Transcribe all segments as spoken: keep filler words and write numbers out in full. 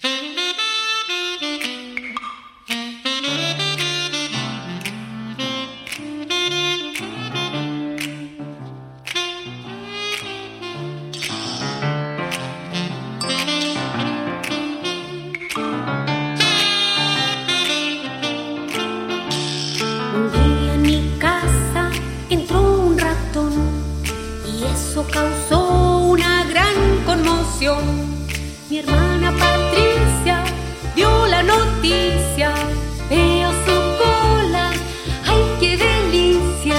Un día en mi casa entró un ratón y eso causó una gran conmoción. Mi hermana Patricia vio la noticia, veo su cola, ¡ay qué delicia!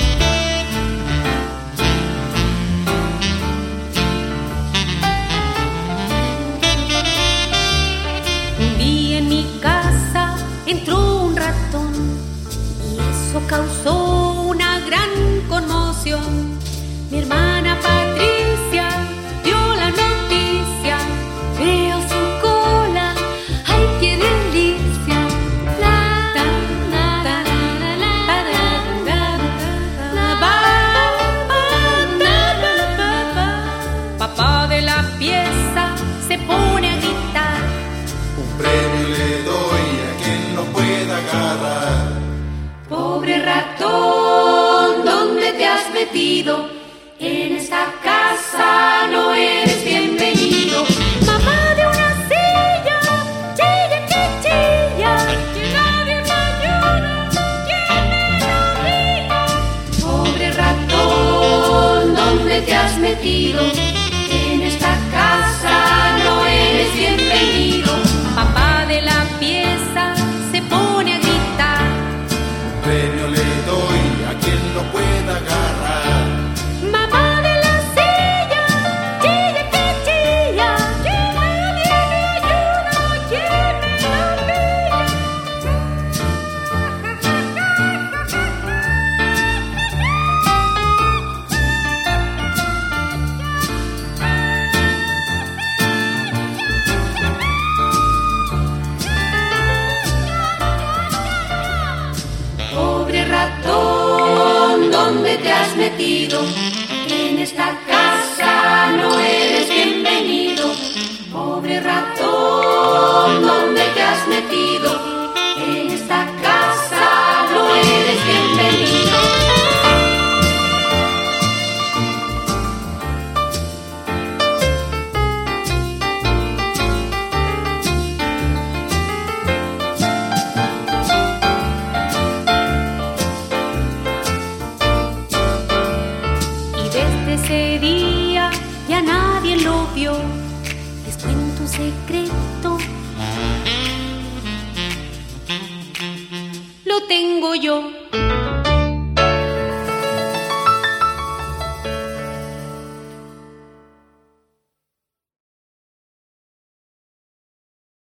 Un día en mi casa entró un ratón y eso causó una gran conmoción. Mi hermana Patricia vio la noticia, veo su cola, ¡ay qué delicia! La, la, la, la, la, la, la, la, ba, ba, la, la, ba, ba. Papá de la pieza se pone a gritar: un premio le doy a quien lo pueda agarrar. Pobre ratón, ¿dónde te has metido? En esta casa no eres bienvenido. Mamá de una silla, chilla que chilla, que nadie me ayuda, ¿quién me lo diga? Pobre ratón, ¿dónde te has metido? En esta casa no eres bienvenido. Papá de la pieza se pone a gritar: Un premio le doy a quien lo pueda agarrar. Mamá de la silla, chilla que chilla, que nadie me ayuda, ¿quién me lo pilla? Pobre ratón, ¿dónde te has metido? En esta casa no eres bienvenido. Pobre ratón, ¿dónde te has metido? En esta casa no eres bienvenido. Y desde ese día ya nadie lo vio. Les cuento un secreto, lo tengo yo.